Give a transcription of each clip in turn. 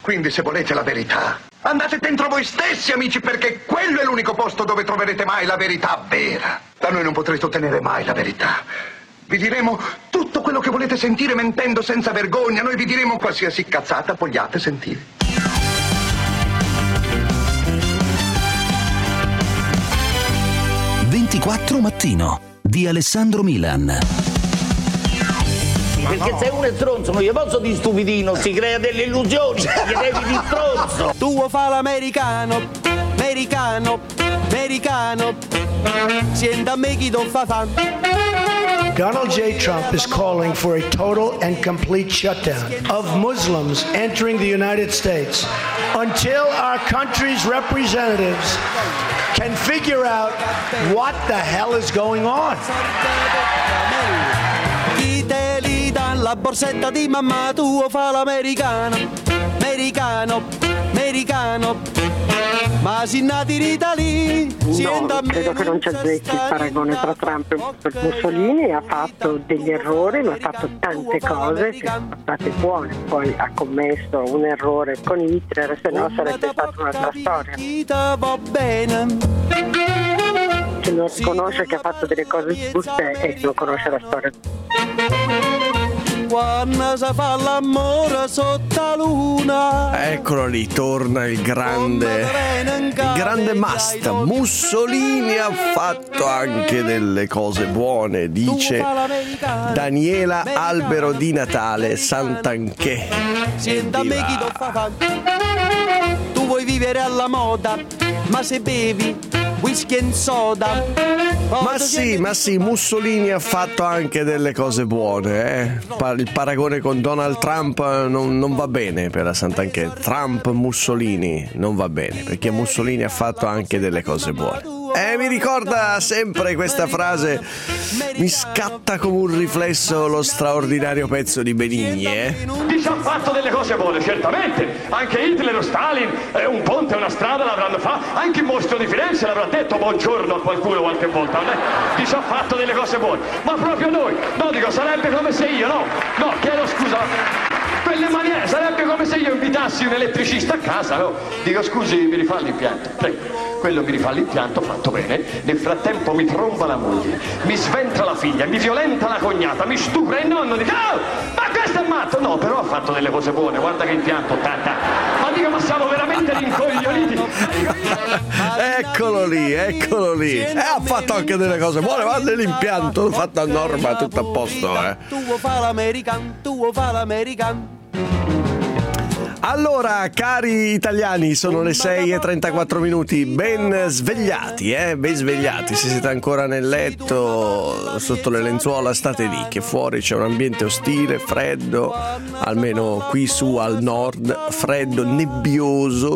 Quindi se volete la verità, andate dentro voi stessi, amici, perché quello è l'unico posto dove troverete mai la verità vera. Da noi non potrete ottenere mai la verità. Vi diremo tutto quello che volete sentire mentendo senza vergogna. Noi vi diremo qualsiasi cazzata vogliate sentire. Mattino di Alessandro Milan. Perché sei uno stronzo, non gli posso di stupidino, si crea delle illusioni, gli devi di stronzo. Tu vuoi fare l'americano, americano, americano, sienta a me chi non fa fan. Donald J. Trump is calling for a total and complete shutdown of Muslims entering the United States until our country's representatives can figure out what the hell is going on. Chi te li dà la borsetta di mamma, tu fa l'americano, americano, americano, ma si nati in Italia. No, credo che non ci azzecchi il paragone tra Trump e Mussolini. Ha fatto degli errori, ma ha fatto tante cose che sono state buone. Poi ha commesso un errore con Hitler, se no sarebbe stata un'altra storia. Va bene. Chi non riconosce che ha fatto delle cose giuste e chi non conosce la storia. Quando si fa l'amore sotto la luna. Eccolo lì, torna il grande must. Mussolini ha fatto anche delle cose buone, dice Daniela Albero di Natale Santanché. Tu vuoi vivere alla moda, ma se bevi whisky and soda. Ma sì, Mussolini ha fatto anche delle cose buone, Il paragone con Donald Trump non va bene per la Santanchè. Trump, Mussolini non va bene, perché Mussolini ha fatto anche delle cose buone. Mi ricorda sempre questa frase, mi scatta come un riflesso lo straordinario pezzo di Benigni, Dice ha fatto delle cose buone, certamente. Anche Hitler o Stalin, un ponte e una strada l'avranno fatto. Anche il mostro di Firenze l'avrà detto buongiorno a qualcuno qualche volta. Dice ha fatto delle cose buone. Ma proprio noi, no, dico, sarebbe come se io, no, chiedo scusa. Quelle maniere, sarebbe come se io invitassi un elettricista a casa, no? Dico scusi, mi rifà l'impianto, prego. Quello mi rifà l'impianto, fatto bene. Nel frattempo mi tromba la moglie, mi sventra la figlia, mi violenta la cognata, mi stupra il nonno, dico ma questo è matto! No, però ha fatto delle cose buone, guarda che impianto, tanta. Ma dico, ma siamo veramente rincoglioniti. Eccolo lì. Ha fatto anche delle cose buone, guarda l'impianto fatto a norma, tutto a posto, Tu vuoi fare l'americano. Allora, cari italiani, sono le 6:34, ben svegliati, ben svegliati. Se siete ancora nel letto, sotto le lenzuola, state lì, che fuori c'è un ambiente ostile, freddo, almeno qui su al nord, freddo, nebbioso.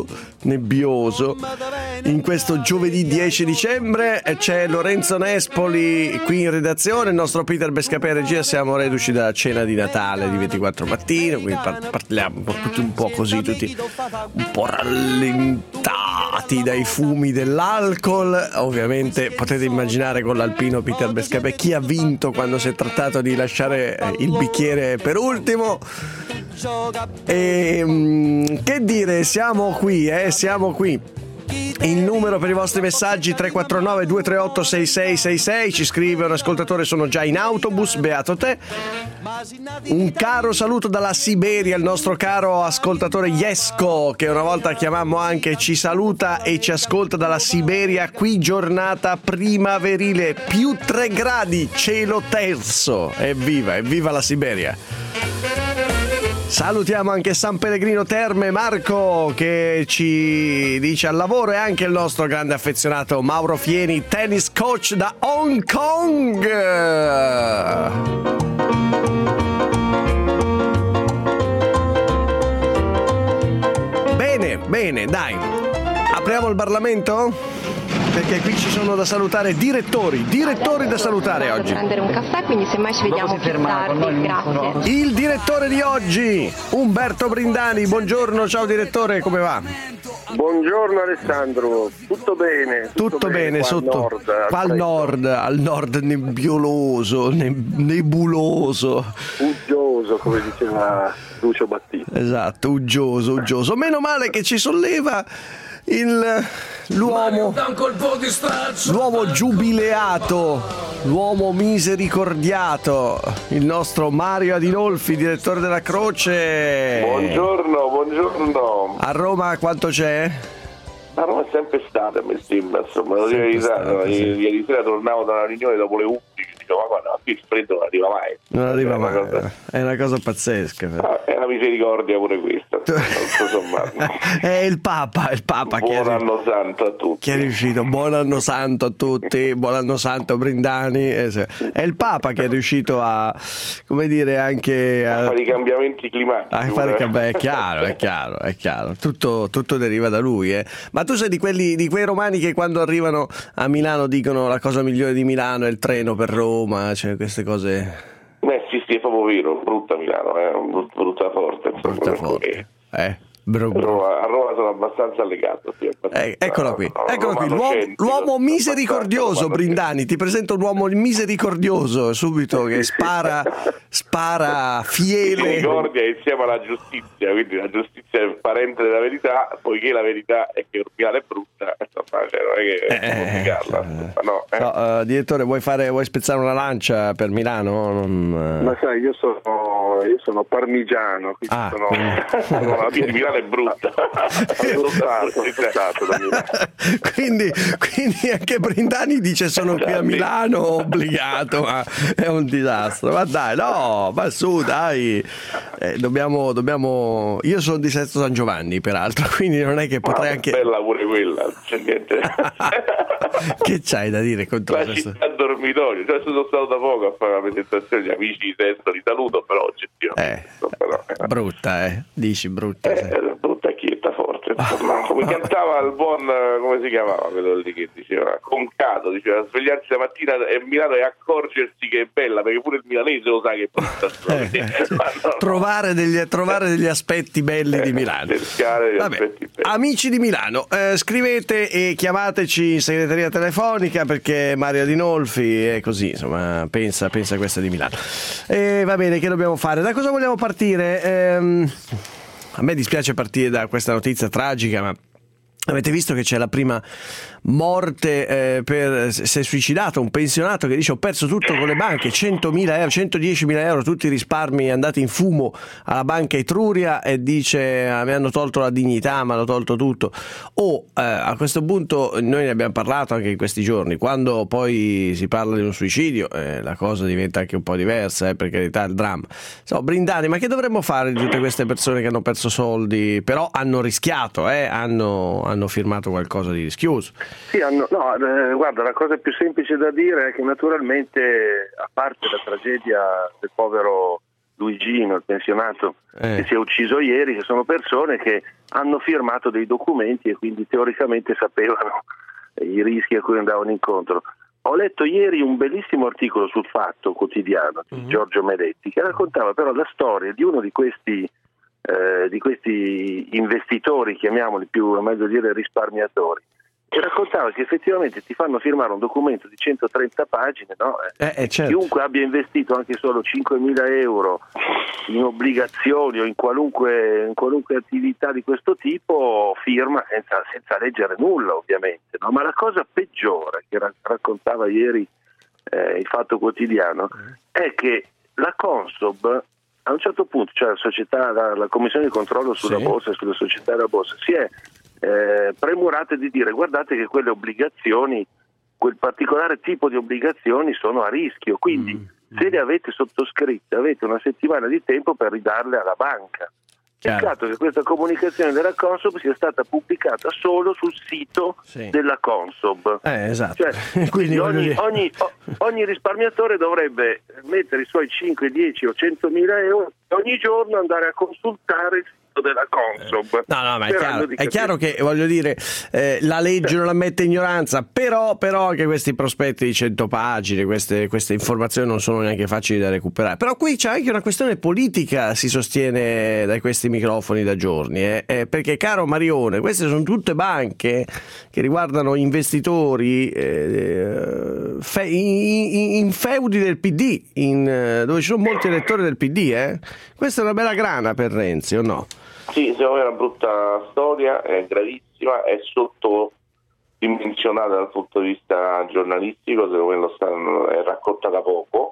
In questo giovedì 10 dicembre c'è Lorenzo Nespoli qui in redazione, il nostro Peter Bescapè regia. Siamo reduci da cena di Natale di 24 mattino, quindi parliamo tutti un po' così, tutti un po' rallentati dai fumi dell'alcol. Ovviamente potete immaginare con l'alpino Peter Bescapè chi ha vinto quando si è trattato di lasciare il bicchiere per ultimo. E che dire, siamo qui. Il numero per i vostri messaggi 349 238 6666. Ci scrive un ascoltatore: sono già in autobus, beato te. Un caro saluto dalla Siberia, il nostro caro ascoltatore Jesco, che una volta chiamammo anche, ci saluta e ci ascolta dalla Siberia. Qui giornata primaverile, più 3 gradi, cielo terzo. Evviva la Siberia. Salutiamo anche San Pellegrino Terme, Marco, che ci dice al lavoro, e anche il nostro grande affezionato Mauro Fieni, tennis coach da Hong Kong. Bene, dai. Apriamo il Parlamento? perché qui ci sono da salutare direttori da salutare oggi. Prendere un caffè, quindi semmai ci vediamo più tardi. Grazie. Il direttore di oggi, Umberto Brindani. Buongiorno, ciao direttore, come va? Buongiorno Alessandro, tutto bene? Tutto bene sotto al nord nebbioloso, nebuloso, uggioso, come diceva Lucio Battisti. Esatto, uggioso. Meno male che ci solleva l'uomo giubileato, l'uomo misericordiato, il nostro Mario Adinolfi, direttore della Croce. Buongiorno. A Roma quanto c'è? A Roma è sempre stata, mi sembra, insomma, lo dico ieri sera tornavo da una riunione dopo le 11, dicevo, ma guarda, qui il freddo non arriva mai. Non arriva mai, è una cosa pazzesca. È una misericordia pure questa, tutto sommato. È il Papa Buon anno santo a tutti. Che è riuscito, buon anno santo a tutti, buon anno santo Brindani. È il Papa che è riuscito a, come dire, anche a fare i cambiamenti climatici. È chiaro. Tutto deriva da lui, Ma tu sei di quei romani che quando arrivano a Milano dicono la cosa migliore di Milano è il treno per Roma, cioè queste cose. Sì, è proprio vero, brutta Milano, brutta forte. Brutta forte. A Roma sono abbastanza legato. Sì, eccolo qui, l'uomo misericordioso, Brindani, ti presento l'uomo misericordioso subito che spara fiele. Misericordia insieme alla giustizia, quindi la giustizia è parente della verità, poiché la verità è che Milano è brutta, non è che complicarla. Direttore, vuoi spezzare una lancia per Milano? Ma sai, io sono parmigiano, quindi la via di Milano è brutta. quindi anche Brindani dice sono qui a Milano obbligato, ma è un disastro. Ma dai, ma su, dai, dobbiamo. Io sono di Sesto San Giovanni, peraltro, quindi non è che potrei anche. Bella pure quella, c'è niente. Che c'hai da dire contro la questo? Città dormitorio, sono stato da poco a fare la presentazione di Amici di Sesto, li saluto, però oggettivamente brutta, dici brutta. Brutta chietta forte, come cantava il buon, come si chiamava quello lì che diceva, Concato, diceva svegliarsi la mattina a Milano e accorgersi che è bella, perché pure il milanese lo sa che è brutta. Trovare degli aspetti belli di Milano. Amici di Milano, scrivete e chiamateci in segreteria telefonica, perché Mario Adinolfi è così, insomma, pensa a questa di Milano. Va bene, che dobbiamo fare? Da cosa vogliamo partire? A me dispiace partire da questa notizia tragica, ma avete visto che c'è la prima morte si è suicidato un pensionato che dice: ho perso tutto con le banche, 100.000 euro, 110.000 euro, tutti i risparmi andati in fumo alla banca Etruria, e dice: mi hanno tolto la dignità, mi hanno tolto tutto. A questo punto noi ne abbiamo parlato anche in questi giorni, quando poi si parla di un suicidio la cosa diventa anche un po' diversa, per carità, il dramma. Brindani, ma che dovremmo fare di tutte queste persone che hanno perso soldi, però hanno rischiato, hanno firmato qualcosa di rischioso? Sì, guarda, la cosa più semplice da dire è che naturalmente, a parte la tragedia del povero Luigino, il pensionato che si è ucciso ieri, che sono persone che hanno firmato dei documenti e quindi teoricamente sapevano i rischi a cui andavano incontro. Ho letto ieri un bellissimo articolo sul Fatto Quotidiano di Giorgio Meletti, che raccontava però la storia di uno di questi investitori, chiamiamoli più, meglio dire risparmiatori, e raccontava che effettivamente ti fanno firmare un documento di 130 pagine, no? Certo. Chiunque abbia investito anche solo 5.000 euro in obbligazioni o in qualunque attività di questo tipo firma senza leggere nulla, ovviamente, no? Ma la cosa peggiore che raccontava ieri il Fatto Quotidiano è che la Consob, a un certo punto, cioè la Commissione di controllo sulla borsa e sulle società della borsa, si è premurata di dire: guardate che quelle obbligazioni, quel particolare tipo di obbligazioni sono a rischio, quindi se le avete sottoscritte avete una settimana di tempo per ridarle alla banca. Peccato che questa comunicazione della Consob sia stata pubblicata solo sul sito della Consob. Esatto. Cioè, quindi ogni risparmiatore dovrebbe mettere i suoi 5, 10 o 100.000 euro e ogni giorno andare a consultare il sito posto della Consob. No, ma è chiaro che, voglio dire, la legge non ammette ignoranza, però anche questi prospetti di 100 pagine, queste informazioni non sono neanche facili da recuperare. Però qui c'è anche una questione politica, si sostiene da questi microfoni da giorni, perché, caro Marione, queste sono tutte banche che riguardano investitori in feudi del PD, dove ci sono molti elettori del PD. Questa è una bella grana per Renzi, o no? Sì, secondo me è una brutta storia, è gravissima, è sottodimensionata dal punto di vista giornalistico, secondo me è raccontata poco.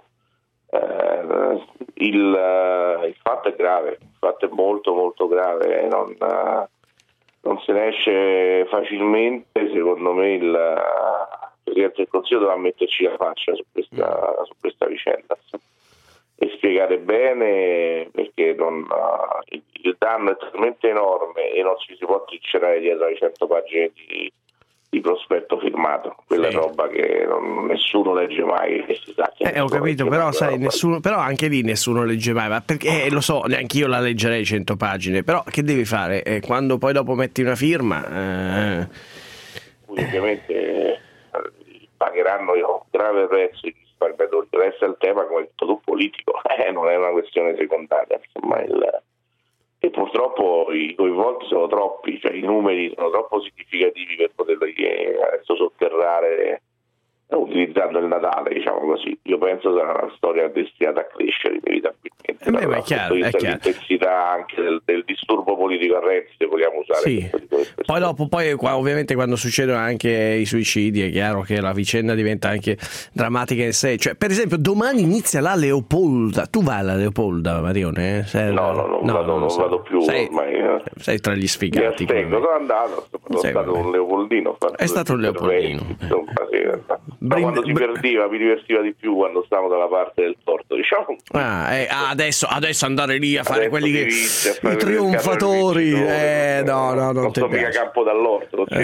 Il fatto è grave, il fatto è molto molto grave, non se ne esce facilmente. Secondo me il Presidente del Consiglio dovrà metterci la faccia su questa vicenda e spiegare bene, perché il danno è talmente enorme e non ci si può trincerare dietro ai 100 pagine di prospetto firmato. Quella è roba che nessuno legge mai, e si sa che ho capito, però sai, però anche lì nessuno legge mai, ma perché lo so, neanche io la leggerei 100 pagine, però che devi fare? Quando poi dopo metti una firma ovviamente pagheranno grave prezzo i risparmiatori. Resta il tema, come hai detto tu, politico, non è una questione secondaria, insomma, e purtroppo i coinvolti sono troppi, cioè i numeri sono troppo significativi per poterli adesso sotterrare utilizzando il Natale, diciamo così. Io penso che sarà una storia destinata a crescere inevitabilmente. Ma è chiaro. L'intensità anche del disturbo politico a Renzi, se vogliamo usare. Sì. Poi ovviamente quando succedono anche i suicidi è chiaro che la vicenda diventa anche drammatica in sé. Cioè, per esempio, domani inizia la Leopolda. Tu vai alla Leopolda, Marione? Non vado più ormai. Sei tra gli sfigati. Sono andato, sono stato un leopoldino. È stato un leopoldino. Ma quando si perdeva mi divertiva di più quando stavamo dalla parte del torto, diciamo. Adesso andare lì a fare quelli che i trionfatori, non sto mica campo dall'orto, non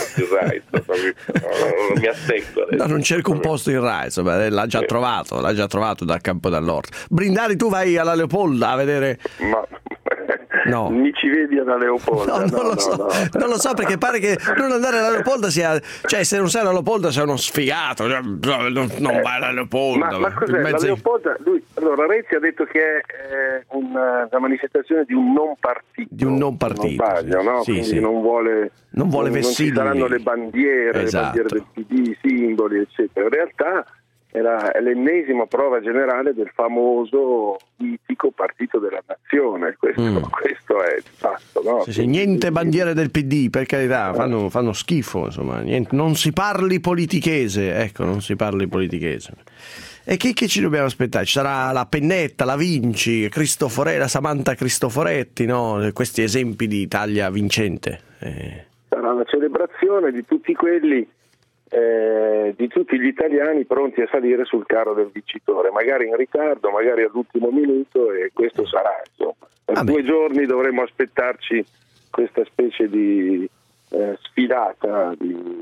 mi astengo adesso. Non cerco un posto in Rai, insomma, l'ha già trovato dal campo dall'orto. Brindari, tu vai alla Leopolda a vedere? No. Mi ci vedi alla Leopolda? Non lo so, perché pare che non andare alla Leopolda sia, cioè, se non sei alla Leopolda sei uno sfigato, non vai alla Leopolda. Ma cos'è la Leopolda? Allora Renzi ha detto che è una manifestazione di un non partito. Non sbaglio, no? Quindi non vuole vessilli. Non ci saranno le bandiere, esatto. Le bandiere del PD, i simboli, eccetera. In realtà era l'ennesima prova generale del famoso mitico partito della nazione. Questo è il fatto, no? Sì, niente bandiere del PD, per carità, fanno schifo, insomma, niente, non si parli politichese, non si parli politichese. E che ci dobbiamo aspettare? Ci sarà la Pennetta, la Vinci, la Samantha Cristoforetti, no? Questi esempi di Italia vincente. Sarà una celebrazione di tutti quelli, di tutti gli italiani pronti a salire sul carro del vincitore, magari in ritardo, magari all'ultimo minuto, e questo sarà, insomma. Per 2 giorni dovremo aspettarci questa specie di sfilata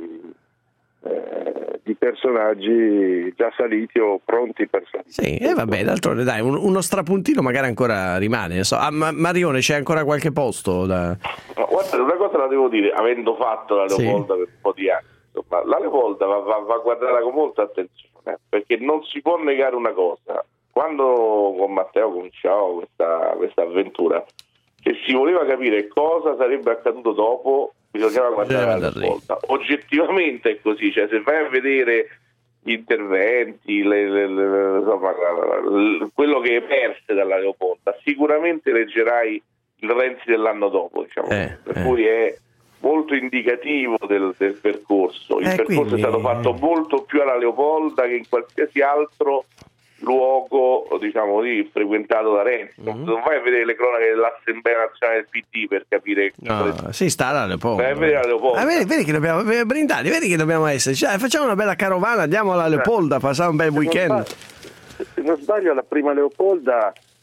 di personaggi già saliti o pronti per salire. Sì, vabbè, d'altronde dai, uno strapuntino magari ancora rimane. Marione, c'è ancora qualche posto da... No, guarda, una cosa la devo dire, avendo fatto la Leopolda per un po' di anni, insomma, la Leopolda va guardata con molta attenzione, perché non si può negare una cosa. Quando con Matteo cominciavo questa avventura, se si voleva capire cosa sarebbe accaduto dopo, bisognava guardare la Leopolda. Oggettivamente è così, cioè se vai a vedere gli interventi, insomma, quello che emerse dalla Leopolda, sicuramente leggerai il Renzi dell'anno dopo, diciamo. Per cui è molto indicativo del percorso. Il percorso è stato fatto molto più alla Leopolda che in qualsiasi altro luogo, diciamo così, frequentato da Renzi. Non vai a vedere le cronache dell'Assemblea Nazionale del PD per capire si sta alla Leopolda. Vai a vedere la Leopolda. Vedi che dobbiamo brindare, vedi che dobbiamo esserci. Facciamo una bella carovana, andiamo alla Leopolda, passare un bel weekend. Se non sbaglio, la prima Leopolda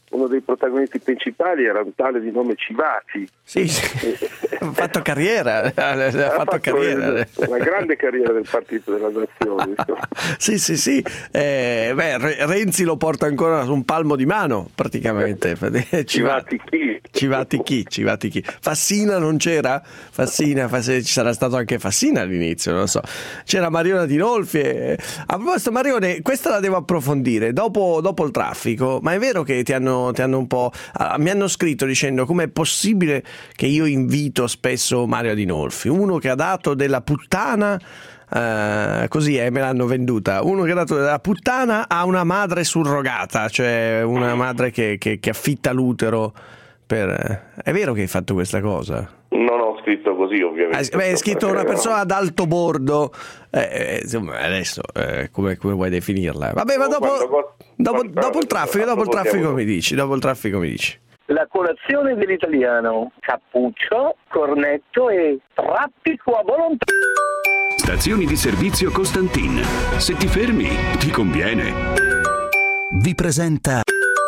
uno dei protagonisti principali era un tale di nome Civati. Sì. Ha fatto carriera. Ha fatto carriera. Una grande carriera del Partito della Nazione. Sì. Renzi lo porta ancora su un palmo di mano, praticamente. Civati chi? Fassina non c'era? Fassina, ci sarà stato anche Fassina all'inizio, non lo so. C'era Mariona Dinolfi. A proposito, Marione, questa la devo approfondire dopo il traffico, ma è vero che ti hanno un po'. Mi hanno scritto dicendo com'è possibile che io invito spesso Mario Dinolfi, uno che ha dato della puttana. Così me l'hanno venduta, uno che ha dato della puttana a una madre surrogata, cioè una madre che affitta l'utero è vero che hai fatto questa cosa? Non ho scritto così, ovviamente. È scritto una persona ad alto bordo, insomma, adesso come vuoi definirla? Vabbè, ma dopo il traffico mi dici. La colazione dell'italiano: cappuccio, cornetto e traffico a volontà. Stazioni di servizio Costantin. Se ti fermi, ti conviene. Vi presenta.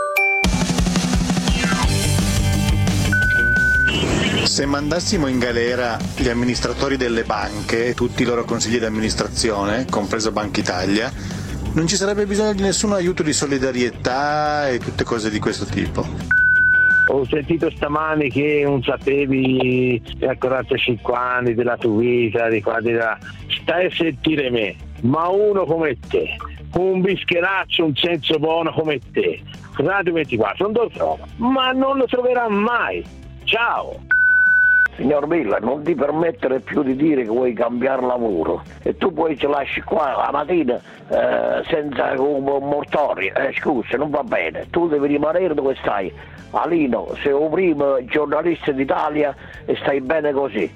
Se mandassimo in galera gli amministratori delle banche e tutti i loro consigli di amministrazione, compreso Banca Italia, non ci sarebbe bisogno di nessun aiuto di solidarietà e tutte cose di questo tipo. Ho sentito stamani che non sapevi a 45 anni della tua vita, di qua di là. Stai a sentire me, ma uno come te, un bischeraccio, un senso buono come te, Radio 24 non lo trova, ma non lo troverà mai. Ciao! Signor Milla, non ti permettere più di dire che vuoi cambiare lavoro e tu poi ci lasci qua la mattina senza un mortorio. Scusa, non va bene, tu devi rimanere dove stai. Alino, sei il primo giornalista d'Italia e stai bene così.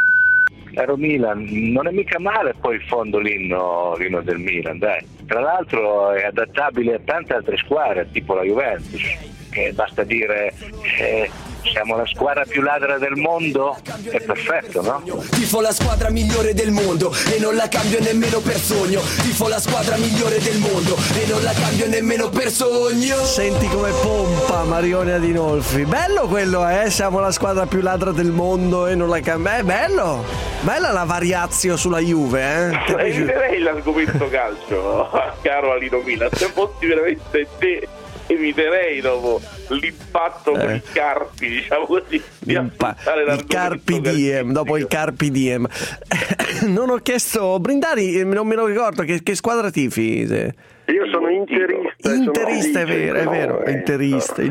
Caro Milan, non è mica male poi in fondo l'inno del Milan, dai. Tra l'altro è adattabile a tante altre squadre, tipo la Juventus, che basta dire siamo la squadra più ladra del mondo, è perfetto, no? Tifo la squadra migliore del mondo e non la cambio nemmeno per sogno. Tifo la squadra migliore del mondo e non la cambio nemmeno per sogno. Senti come pompa Marione Dinolfi. Bello quello, siamo la squadra più ladra del mondo e non la cambio. È bello. Bella la variazio sulla Juve, Eviterei l'argomento calcio, caro Alino Milan. Se fossi veramente te, eviterei dopo l'impatto con i carpi, diciamo così, il Carpi Diem, dopo il Carpi Diem. Non ho chiesto, Brindari, non me lo ricordo, che squadra tifi? Io sono interista. È vero, interista.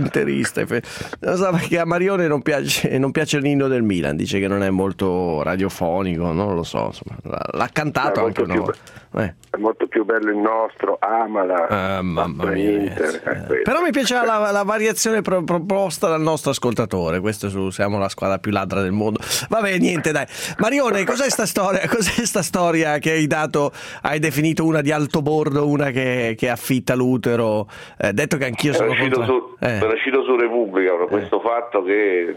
Non so perché a Marione non piace l'inno del Milan, dice che non è molto radiofonico, non lo so, insomma, l'ha cantato anche una volta. È molto più bello il nostro, amala. Mamma mia. Però mi piaceva la variazione proposta dal nostro ascoltatore, questo siamo la squadra più ladra del mondo. Vabbè, niente, dai. Marione, cos'è sta storia che hai definito una di alto bordo, una che affitta l'utero, detto che anch'io sono uscito su Repubblica questo fatto che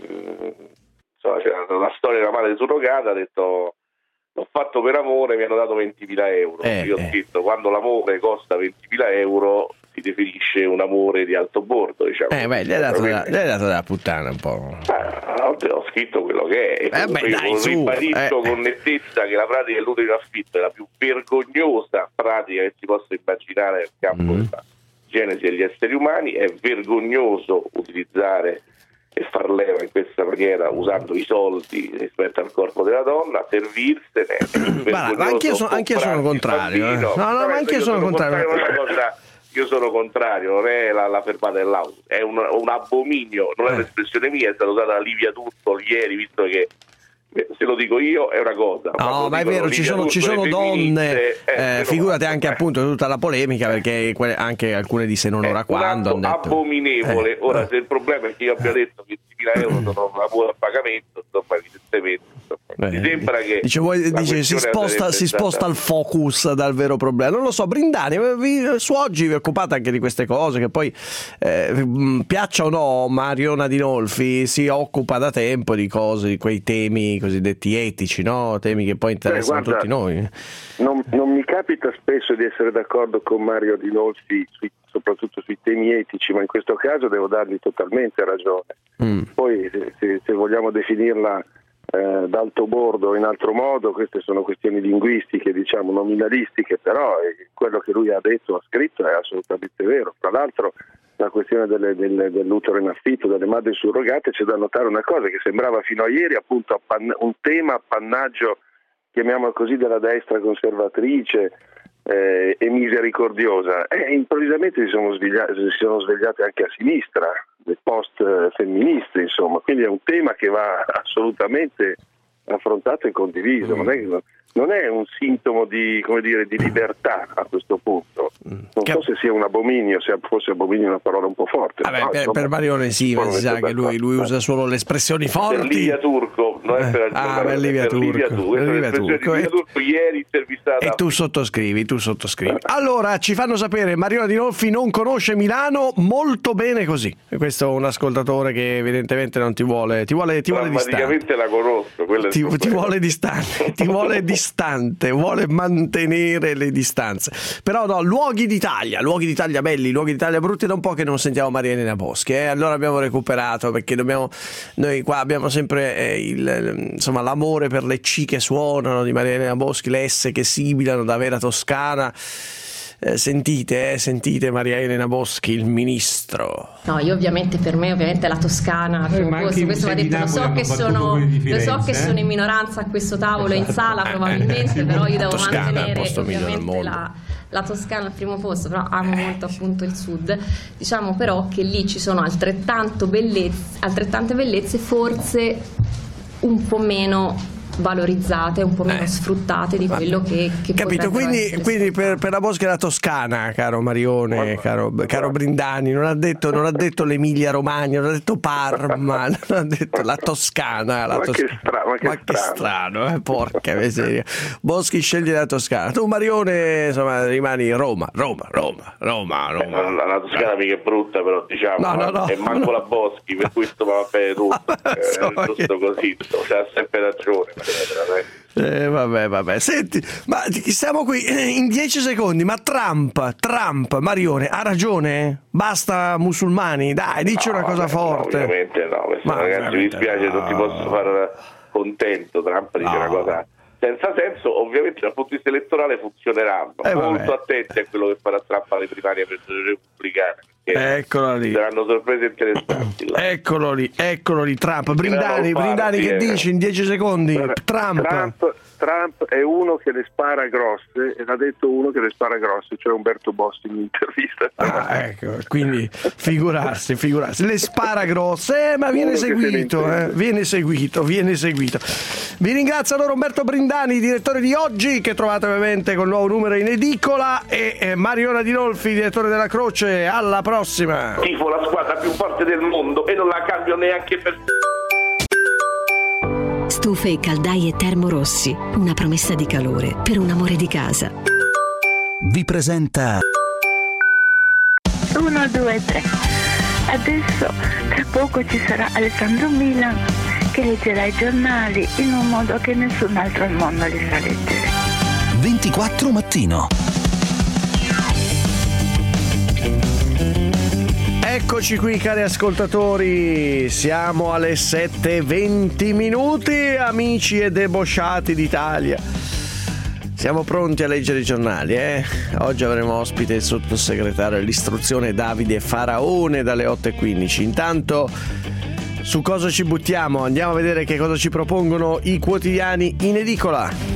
c'era la storia della madre surrogata, ha detto l'ho fatto per amore, mi hanno dato 20.000 euro. Io ho scritto quando l'amore costa 20.000 euro si definisce un amore di alto bordo, diciamo. Gli hai dato della puttana un po'. Ho scritto quello che è. Ho ribadito con nettezza che la pratica dell'utero in affitto è la più vergognosa pratica che si possa immaginare nel campo della genesi degli esseri umani. È vergognoso utilizzare e far leva in questa maniera usando i soldi rispetto al corpo della donna, servirsene. Anch'io sono contrario. Anch'io sono contrario. Io sono contrario, non è la fermata dell'auto, è un abominio, non è un'espressione mia, è stata usata da Livia Turco ieri, visto che se lo dico io è una cosa. No, ma è vero, ci sono donne, figurati anche appunto tutta la polemica, perché anche alcune di se non ora quando hanno detto abominevole. Ora, se il problema è che io abbia detto che 20.000 euro sono un lavoro a pagamento, insomma, evidentemente Mi sembra che si sposta il focus dal vero problema. Non lo so, Brindani, su Oggi vi occupate anche di queste cose, che poi piaccia o no, Mariona Dinolfi si occupa da tempo di cose, di quei temi cosiddetti etici, no? Temi che poi interessano tutti noi. Non mi capita spesso di essere d'accordo con Mario Dinolfi soprattutto sui temi etici, ma in questo caso devo dargli totalmente ragione. Poi se vogliamo definirla d'alto bordo in altro modo, queste sono questioni linguistiche, diciamo nominalistiche, però quello che lui ha detto, ha scritto è assolutamente vero. Tra l'altro la questione dell'utero in affitto, delle madri surrogate, c'è da notare una cosa che sembrava fino a ieri appunto un tema appannaggio, chiamiamolo così, della destra conservatrice e misericordiosa, e improvvisamente si sono svegliate anche a sinistra, le post femministe, insomma, quindi è un tema che va assolutamente affrontato e condiviso. Non è un sintomo di libertà a questo punto. Non so se sia un abominio, se fosse abominio una parola un po' forte. Per Marione sì, ma si sa che lui usa solo le espressioni forti. Per Livia Turco, non è per Livia Turco. Livia Turco ieri intervistata. E tu sottoscrivi. Allora, ci fanno sapere, Mariona Dinolfi non conosce Milano molto bene così. Questo è un ascoltatore che evidentemente non ti vuole distante. Praticamente la conosco. Ti vuole distante, vuole mantenere le distanze. Però no, luoghi d'Italia belli, luoghi d'Italia brutti, da un po' che non sentiamo Maria Elena Boschi, allora abbiamo recuperato, perché noi qua abbiamo sempre l'amore per le C che suonano di Maria Elena Boschi, le S che sibilano da vera toscana. Sentite Maria Elena Boschi, il ministro. No, io per me la Toscana, questo va detto, lo so che sono in minoranza a questo tavolo in sala probabilmente, però io devo mantenere ovviamente la Toscana al primo posto, però amo molto appunto il sud. Diciamo però che lì ci sono altrettante bellezze, forse un po' meno valorizzate, un po' meno sfruttate di quello che capito. Quindi per la Boschi è la Toscana, caro Marione, caro Brindani, non ha detto l'Emilia Romagna, non ha detto Parma, non ha detto la Toscana. Ma che strano, porca miseria. Boschi sceglie la Toscana, tu Marione insomma rimani Roma. La Toscana mica è brutta, però diciamo e manco la Boschi, per questo va bene tutto, giusto così, c'ha sempre ragione. Vabbè. Senti, ma siamo qui in 10 secondi. Ma Trump, Marione, ha ragione? Basta musulmani? Dai, dici una cosa forte. Ovviamente no, ragazzi, mi dispiace, non ti posso far contento. Trump dice una cosa senza senso. Ovviamente dal punto di vista elettorale funzioneranno. Molto attenti a quello che farà Trump alle primarie per le repubblicane. Eccolo lì. Saranno sorprese interessanti. Eccolo lì, Trump. Brindani, che dici in 10 secondi? Trump è uno che le spara grosse, e l'ha detto uno che le spara grosse, cioè Umberto Bossi in un'intervista. Ecco, quindi figurarsi, le spara grosse, ma viene seguito. Vi ringrazio allora Umberto Brindani, direttore di Oggi, che trovate ovviamente col nuovo numero in edicola, e Mariona Dinolfi, direttore della Croce. Alla prossima. Tifo la squadra più forte del mondo e non la cambio neanche per... Stufe e caldaie Termorossi, una promessa di calore per un amore di casa. Vi presenta 1, 2, 3. Adesso tra poco ci sarà Alessandro Milan che leggerà i giornali in un modo che nessun altro al mondo li sa leggere. 24 mattino. Eccoci qui, cari ascoltatori, siamo alle 7:20, amici e debosciati d'Italia. Siamo pronti a leggere i giornali, Oggi avremo ospite il sottosegretario all'istruzione Davide Faraone dalle 8:15. Intanto, su cosa ci buttiamo? Andiamo a vedere che cosa ci propongono i quotidiani in edicola.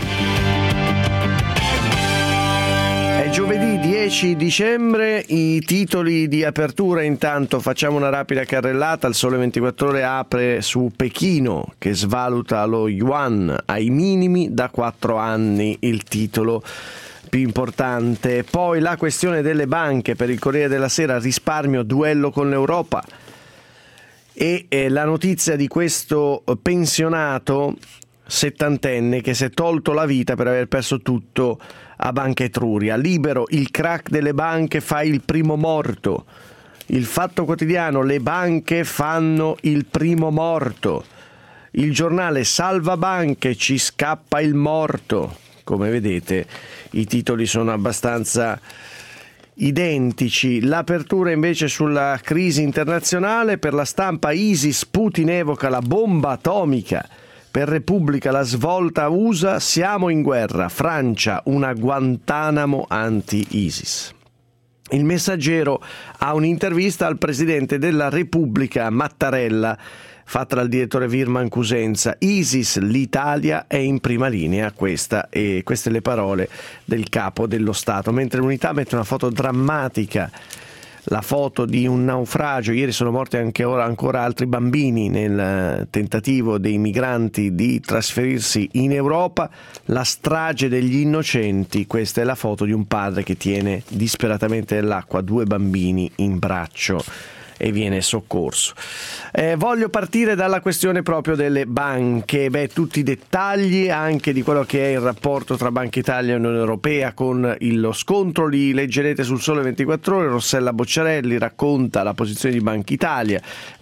È giovedì 10 dicembre, i titoli di apertura. Intanto facciamo una rapida carrellata. Il Sole 24 Ore apre su Pechino che svaluta lo yuan ai minimi da 4 anni, il titolo più importante. Poi la questione delle banche per il Corriere della Sera, risparmio, duello con l'Europa, e la notizia di questo pensionato settantenne che si è tolto la vita per aver perso tutto a Banca Etruria. Libero, il crack delle banche fa il primo morto. Il Fatto Quotidiano, le banche fanno il primo morto. Il Giornale, salva banche, ci scappa il morto. Come vedete, i titoli sono abbastanza identici. L'apertura invece sulla crisi internazionale. Per la Stampa, ISIS, Putin evoca la bomba atomica. Per Repubblica, la svolta USA, siamo in guerra. Francia, una Guantanamo anti-ISIS. Il Messaggero ha un'intervista al presidente della Repubblica, Mattarella, fatta dal direttore Virman Cusenza. ISIS, l'Italia è in prima linea, queste le parole del capo dello Stato. Mentre l'Unità mette una foto drammatica, la foto di un naufragio. Ieri sono morti ancora altri bambini nel tentativo dei migranti di trasferirsi in Europa. La strage degli innocenti. Questa è la foto di un padre che tiene disperatamente nell'acqua 2 bambini in braccio e viene soccorso. Voglio partire dalla questione proprio delle banche. Tutti i dettagli anche di quello che è il rapporto tra Banca Italia e Unione Europea con lo scontro li leggerete sul Sole 24 Ore. Rossella Bocciarelli racconta la posizione di Banca Italia,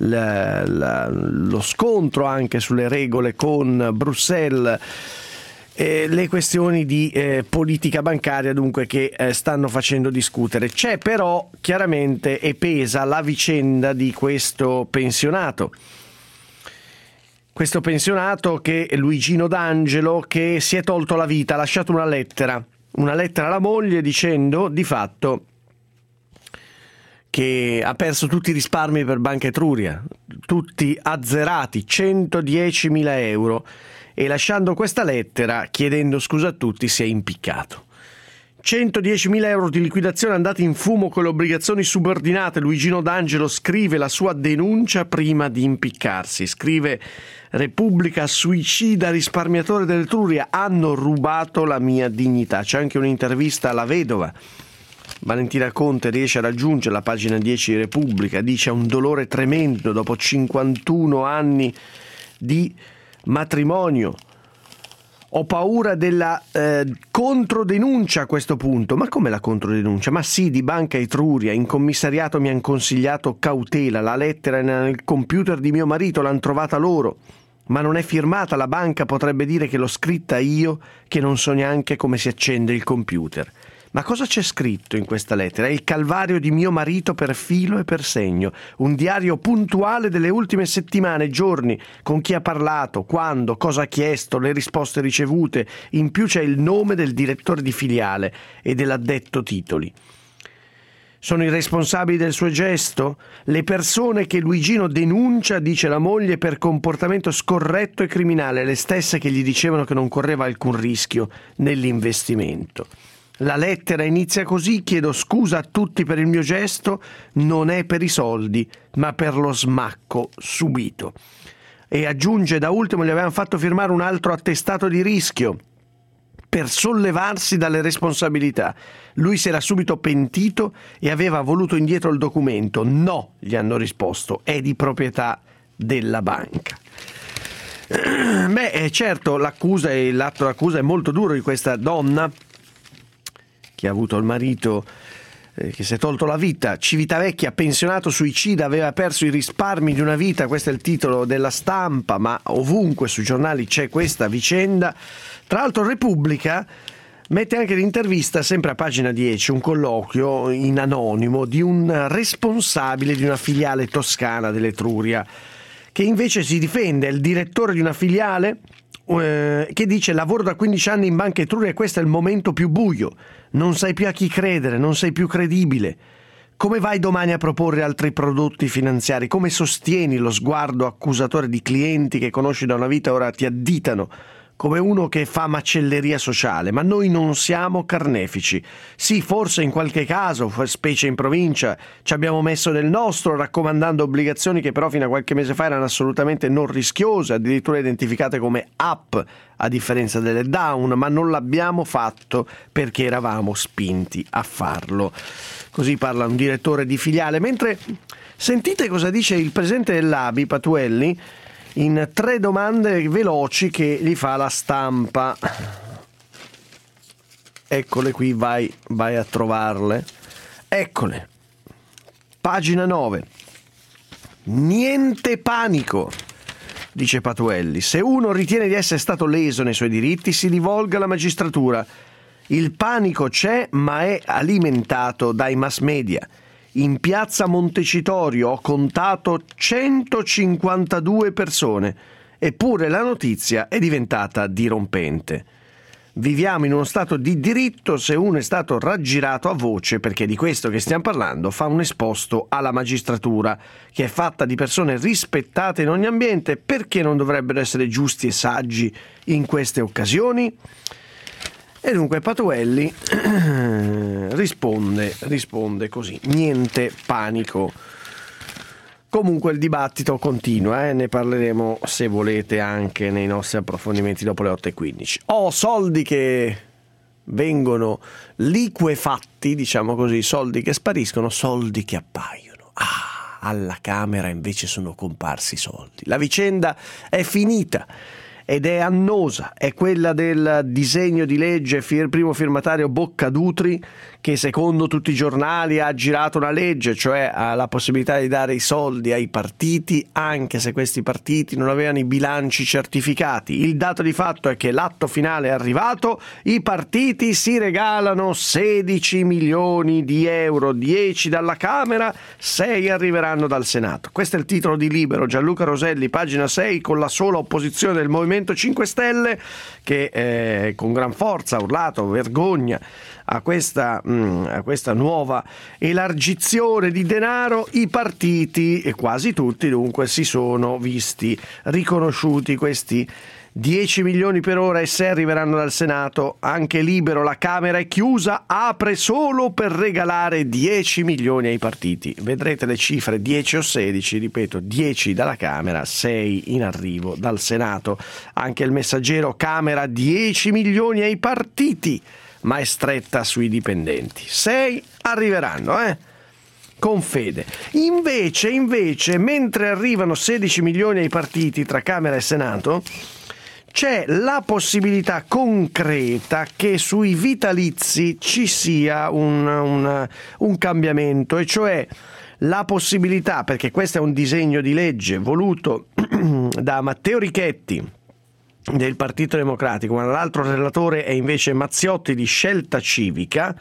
lo scontro anche sulle regole con Bruxelles. Le questioni di politica bancaria dunque che stanno facendo discutere. C'è però chiaramente e pesa la vicenda di questo pensionato che è Luigino D'Angelo, che si è tolto la vita, ha lasciato una lettera alla moglie dicendo di fatto che ha perso tutti i risparmi per Banca Etruria, tutti azzerati, 110.000 euro. E lasciando questa lettera, chiedendo scusa a tutti, si è impiccato. 110.000 euro di liquidazione andati in fumo con le obbligazioni subordinate. Luigino D'Angelo scrive la sua denuncia prima di impiccarsi. Scrive Repubblica, suicida risparmiatore dell'Etruria, hanno rubato la mia dignità. C'è anche un'intervista alla vedova. Valentina Conte riesce a raggiungere la pagina 10 di Repubblica, dice: un dolore tremendo dopo 51 anni di matrimonio. Ho paura della controdenuncia a questo punto. Ma come la controdenuncia? Ma sì, di Banca Etruria. In commissariato mi hanno consigliato cautela. La lettera è nel computer di mio marito, l'hanno trovata loro, ma non è firmata. La banca potrebbe dire che l'ho scritta io, che non so neanche come si accende il computer. Ma cosa c'è scritto in questa lettera? È il calvario di mio marito per filo e per segno, un diario puntuale delle ultime settimane, giorni, con chi ha parlato, quando, cosa ha chiesto, le risposte ricevute. In più c'è il nome del direttore di filiale e dell'addetto titoli. Sono i responsabili del suo gesto? Le persone che Luigino denuncia, dice la moglie, per comportamento scorretto e criminale, le stesse che gli dicevano che non correva alcun rischio nell'investimento. La lettera inizia così: chiedo scusa a tutti per il mio gesto, non è per i soldi, ma per lo smacco subito. E aggiunge, da ultimo gli avevano fatto firmare un altro attestato di rischio per sollevarsi dalle responsabilità. Lui si era subito pentito e aveva voluto indietro il documento. No, gli hanno risposto, è di proprietà della banca. Certo, l'accusa e l'atto d'accusa è molto duro di questa donna che ha avuto il marito che si è tolto la vita. Civitavecchia, pensionato suicida, aveva perso i risparmi di una vita. Questo è il titolo della Stampa, ma ovunque sui giornali c'è questa vicenda. Tra l'altro Repubblica mette anche l'intervista, sempre a pagina 10, un colloquio in anonimo di un responsabile di una filiale toscana dell'Etruria, che invece si difende. È il direttore di una filiale che dice: lavoro da 15 anni in Banca Etruria e questo è il momento più buio, non sai più a chi credere, non sei più credibile. Come vai domani a proporre altri prodotti finanziari? Come sostieni lo sguardo accusatore di clienti che conosci da una vita e ora ti additano come uno che fa macelleria sociale? Ma noi non siamo carnefici. Sì, forse in qualche caso, specie in provincia, ci abbiamo messo del nostro raccomandando obbligazioni che però fino a qualche mese fa erano assolutamente non rischiose, addirittura identificate come up, a differenza delle down, ma non l'abbiamo fatto perché eravamo spinti a farlo. Così parla un direttore di filiale. Mentre sentite cosa dice il presidente dell'ABI, Patuelli, in 3 domande veloci che gli fa la Stampa. Eccole qui, vai a trovarle. Eccole. Pagina 9. Niente panico, dice Patuelli. Se uno ritiene di essere stato leso nei suoi diritti, si rivolga alla magistratura. Il panico c'è, ma è alimentato dai mass media. In piazza Montecitorio ho contato 152 persone, eppure la notizia è diventata dirompente. Viviamo in uno stato di diritto se uno è stato raggirato a voce, perché di questo che stiamo parlando fa un esposto alla magistratura, che è fatta di persone rispettate in ogni ambiente. Perché non dovrebbero essere giusti e saggi in queste occasioni? E dunque Patuelli risponde così: niente panico. Comunque il dibattito continua, ne parleremo se volete anche nei nostri approfondimenti dopo le 8:15. Soldi che vengono liquefatti, diciamo così, soldi che spariscono, soldi che appaiono. Alla Camera invece sono comparsi soldi. La vicenda è finita ed è annosa, è quella del disegno di legge primo firmatario Boccadutri, che secondo tutti i giornali ha girato una legge, cioè ha la possibilità di dare i soldi ai partiti anche se questi partiti non avevano i bilanci certificati. Il dato di fatto è che l'atto finale è arrivato, i partiti si regalano 16 milioni di euro, 10 dalla Camera, 6 arriveranno dal Senato. Questo è il titolo di Libero, Gianluca Roselli, pagina 6, con la sola opposizione del Movimento 5 Stelle che con gran forza ha urlato vergogna a questa nuova elargizione di denaro. I partiti, e quasi tutti dunque, si sono visti riconosciuti questi 10 milioni per ora, e 6 arriveranno dal Senato. Anche Libero, la Camera è chiusa, apre solo per regalare 10 milioni ai partiti. Vedrete le cifre, 10 o 16, ripeto, 10 dalla Camera, 6 in arrivo dal Senato. Anche il Messaggero, Camera 10 milioni ai partiti, ma è stretta sui dipendenti. 6 arriveranno, con fede. Invece, mentre arrivano 16 milioni ai partiti tra Camera e Senato, c'è la possibilità concreta che sui vitalizi ci sia un cambiamento, e cioè la possibilità, perché questo è un disegno di legge voluto da Matteo Richetti del Partito Democratico, ma l'altro relatore è invece Mazziotti di Scelta Civica.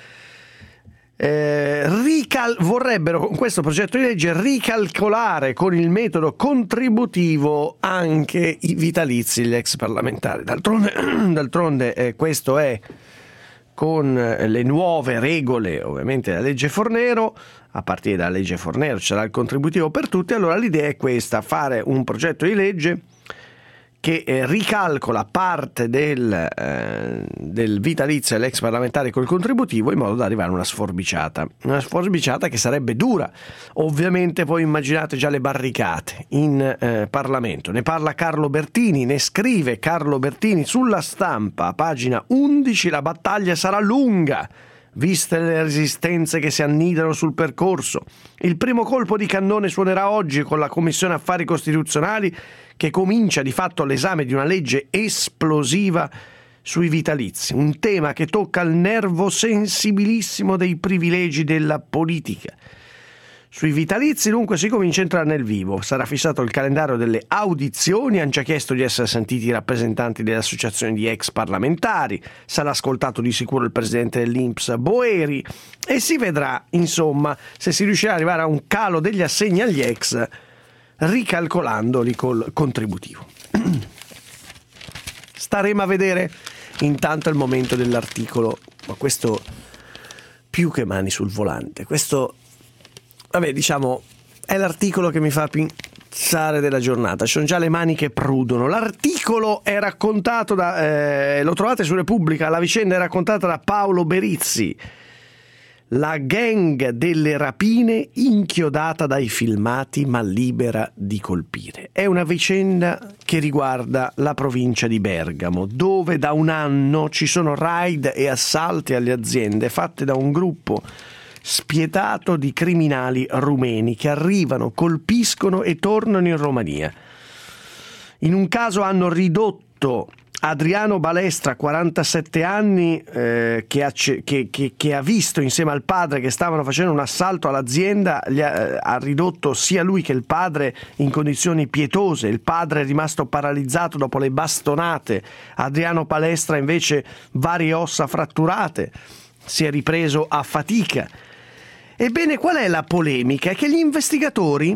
Vorrebbero con questo progetto di legge ricalcolare con il metodo contributivo anche i vitalizi degli ex parlamentari. D'altronde questo è con le nuove regole, ovviamente, della legge Fornero. A partire dalla legge Fornero ci sarà il contributivo per tutti. Allora l'idea è questa: fare un progetto di legge che ricalcola parte del vitalizio dell'ex parlamentare col contributivo, in modo da arrivare a una sforbiciata che sarebbe dura. Ovviamente poi immaginate già le barricate in Parlamento. Ne parla Carlo Bertini, ne scrive Carlo Bertini sulla Stampa, pagina 11: la battaglia sarà lunga, viste le resistenze che si annidano sul percorso. Il primo colpo di cannone suonerà oggi con la Commissione Affari Costituzionali, che comincia di fatto l'esame di una legge esplosiva sui vitalizi, un tema che tocca il nervo sensibilissimo dei privilegi della politica. Sui vitalizi dunque si comincia a entrare nel vivo. Sarà fissato il calendario delle audizioni, hanno già chiesto di essere sentiti i rappresentanti delle associazioni di ex parlamentari, sarà ascoltato di sicuro il presidente dell'INPS Boeri, e si vedrà insomma se si riuscirà ad arrivare a un calo degli assegni agli ex ricalcolandoli col contributivo. Staremo a vedere. Intanto è il momento dell'articolo, ma questo più che mani sul volante, questo diciamo è l'articolo che mi fa pensare della giornata. Ci sono già le mani che prudono. L'articolo è raccontato lo trovate su Repubblica, la vicenda è raccontata da Paolo Berizzi. La gang delle rapine inchiodata dai filmati ma libera di colpire. È una vicenda che riguarda la provincia di Bergamo, dove da un anno ci sono raid e assalti alle aziende fatte da un gruppo spietato di criminali rumeni che arrivano, colpiscono e tornano in Romania. In un caso hanno ridotto Adriano Balestra, 47 anni, che ha visto insieme al padre che stavano facendo un assalto all'azienda, ha ridotto sia lui che il padre in condizioni pietose. Il padre è rimasto paralizzato dopo le bastonate, Adriano Balestra invece varie ossa fratturate, si è ripreso a fatica. Ebbene, qual è la polemica? È che gli investigatori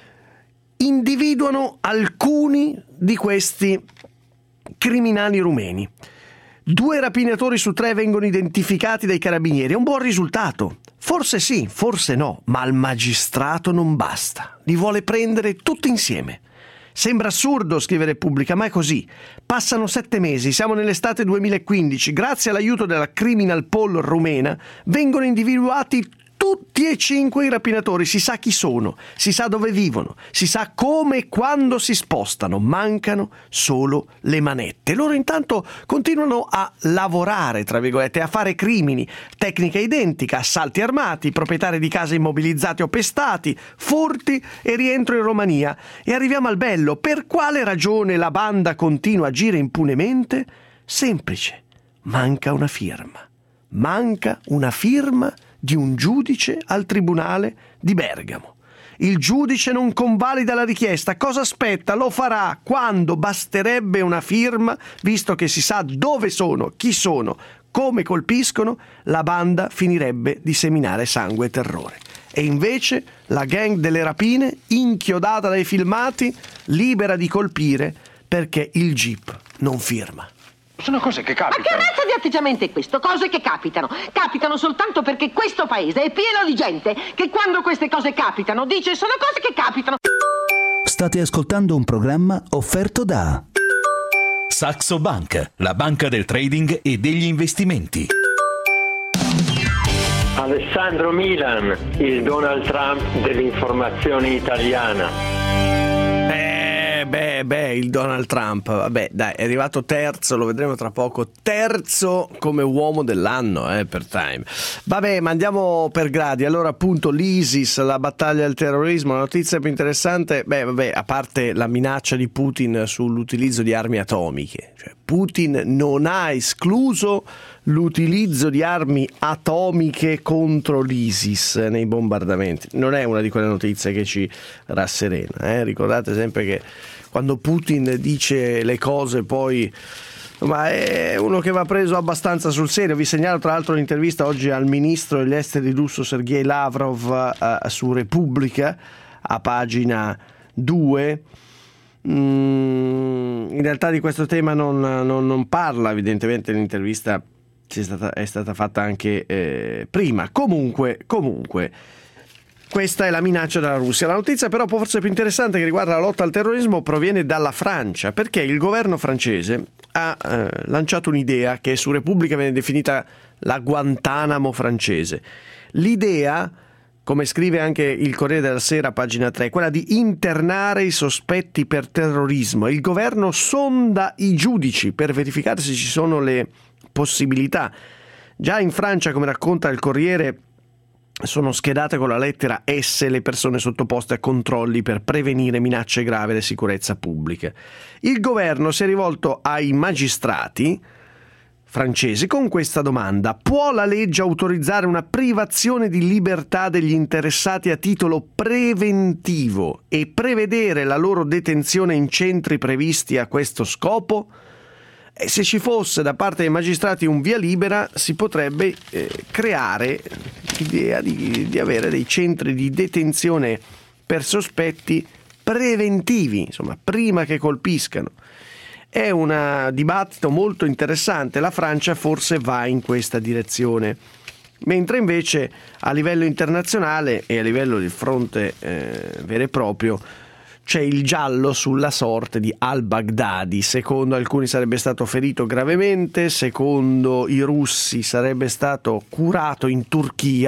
individuano alcuni di questi criminali rumeni. 2 rapinatori su 3 vengono identificati dai carabinieri. È un buon risultato. Forse sì, forse no, ma al magistrato non basta. Li vuole prendere tutti insieme. Sembra assurdo, scrive Repubblica, ma è così. Passano 7 mesi, siamo nell'estate 2015. Grazie all'aiuto della Criminal Poll rumena vengono individuati tutti e 5 i rapinatori. Si sa chi sono, si sa dove vivono, si sa come e quando si spostano. Mancano solo le manette. Loro intanto continuano a lavorare, tra virgolette, a fare crimini. Tecnica identica: assalti armati, proprietari di case immobilizzati o pestati, furti e rientro in Romania. E arriviamo al bello. Per quale ragione la banda continua a agire impunemente? Semplice: manca una firma. Manca una firma di un giudice al tribunale di Bergamo. Il giudice non convalida la richiesta. Cosa aspetta? Lo farà quando basterebbe una firma, visto che si sa dove sono, chi sono, come colpiscono. La banda finirebbe di seminare sangue e terrore. E invece la gang delle rapine, inchiodata dai filmati, libera di colpire perché il GIP non firma. Sono cose che capitano. Ma che razza di atteggiamento è questo? Cose che capitano. Capitano soltanto perché questo paese è pieno di gente che quando queste cose capitano dice sono cose che capitano. State ascoltando un programma offerto da Saxo Bank, la banca del trading e degli investimenti. Alessandro Milan, il Donald Trump dell'informazione italiana. Il Donald Trump, vabbè, dai, è arrivato terzo, lo vedremo tra poco, terzo come uomo dell'anno per Time. Vabbè, ma andiamo per gradi. Allora, appunto, l'ISIS, la battaglia al terrorismo. La notizia più interessante, a parte la minaccia di Putin sull'utilizzo di armi atomiche, cioè Putin non ha escluso l'utilizzo di armi atomiche contro l'ISIS nei bombardamenti. Non è una di quelle notizie che ci rasserena, Ricordate sempre che quando Putin dice le cose poi, ma è uno che va preso abbastanza sul serio. Vi segnalo tra l'altro l'intervista oggi al ministro degli esteri russo Sergei Lavrov su Repubblica a pagina 2. In realtà di questo tema non parla, evidentemente l'intervista è stata fatta anche prima. Comunque questa è la minaccia della Russia. La notizia però forse più interessante che riguarda la lotta al terrorismo proviene dalla Francia, perché il governo francese ha lanciato un'idea che su Repubblica viene definita la Guantanamo francese. L'idea, come scrive anche il Corriere della Sera, pagina 3, è quella di internare i sospetti per terrorismo. Il governo sonda i giudici per verificare se ci sono le possibilità. Già in Francia, come racconta il Corriere, sono schedate con la lettera S le persone sottoposte a controlli per prevenire minacce gravi alla sicurezza pubblica. Il governo si è rivolto ai magistrati francesi con questa domanda: può la legge autorizzare una privazione di libertà degli interessati a titolo preventivo e prevedere la loro detenzione in centri previsti a questo scopo? E se ci fosse da parte dei magistrati un via libera, si potrebbe creare l'idea di avere dei centri di detenzione per sospetti preventivi, insomma, prima che colpiscano. È un dibattito molto interessante. La Francia forse va in questa direzione, mentre invece a livello internazionale e a livello di fronte vero e proprio c'è il giallo sulla sorte di al-Baghdadi. Secondo alcuni sarebbe stato ferito gravemente, secondo i russi sarebbe stato curato in Turchia,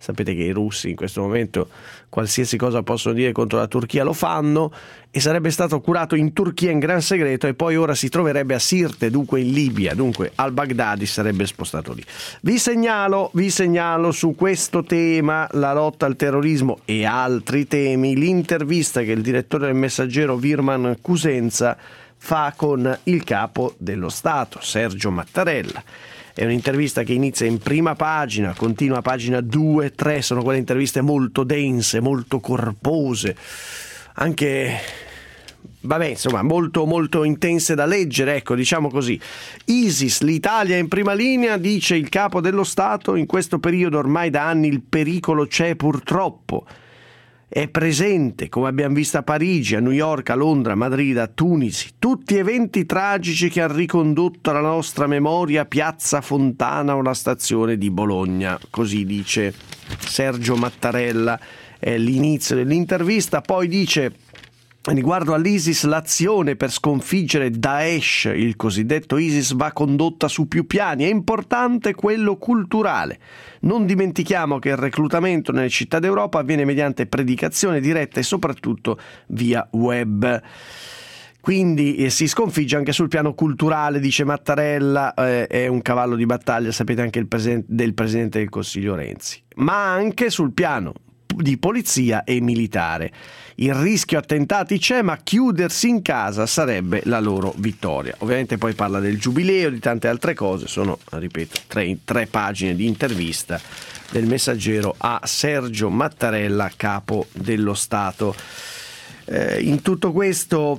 Sapete che i russi in questo momento qualsiasi cosa possono dire contro la Turchia lo fanno, e sarebbe stato curato in Turchia in gran segreto e poi ora si troverebbe a Sirte, dunque in Libia, dunque al-Baghdadi sarebbe spostato lì. Vi segnalo su questo tema, la lotta al terrorismo e altri temi, l'intervista che il direttore del Messaggero Virman Cusenza fa con il capo dello Stato, Sergio Mattarella. È un'intervista che inizia in prima pagina, continua a pagina 2, 3, sono quelle interviste molto dense, molto corpose, anche, insomma, molto, molto intense da leggere, ecco, diciamo così. ISIS, l'Italia in prima linea, dice il capo dello Stato, in questo periodo ormai da anni il pericolo c'è purtroppo. È presente, come abbiamo visto a Parigi, a New York, a Londra, a Madrid, a Tunisi, tutti eventi tragici che hanno ricondotto alla nostra memoria Piazza Fontana o la stazione di Bologna, così dice Sergio Mattarella, è l'inizio dell'intervista. Poi dice: riguardo all'ISIS, l'azione per sconfiggere Daesh, il cosiddetto ISIS, va condotta su più piani. È importante quello culturale. Non dimentichiamo che il reclutamento nelle città d'Europa avviene mediante predicazione diretta e soprattutto via web. Quindi si sconfigge anche sul piano culturale, dice Mattarella, è un cavallo di battaglia, sapete, anche del Presidente del Consiglio Renzi, ma anche sul piano di polizia e militare. Il rischio attentati c'è, ma chiudersi in casa sarebbe la loro vittoria. Ovviamente poi parla del giubileo, di tante altre cose. Sono, ripeto, tre pagine di intervista del Messaggero a Sergio Mattarella, capo dello Stato. In tutto questo